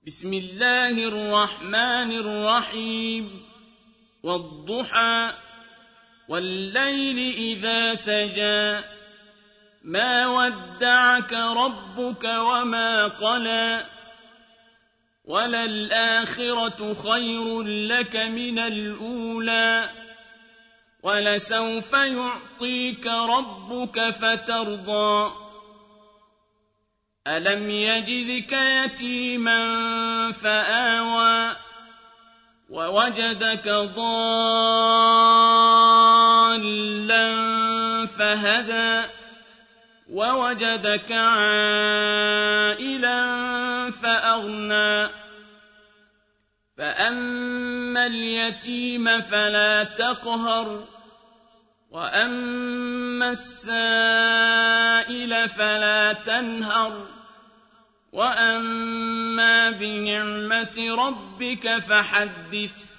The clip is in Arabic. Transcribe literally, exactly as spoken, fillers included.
بسم الله الرحمن الرحيم والضحى والليل إذا سجى ما ودعك ربك وما قلى وللآخرة خير لك من الأولى ولسوف يعطيك ربك فترضى ألم يجدك يتيما فآوى ووجدك ضالا فهدى ووجدك عائلا فأغنى فأما اليتيم فلا تقهر وأما السائل فلا تنهر وأما بنعمة ربك فحدث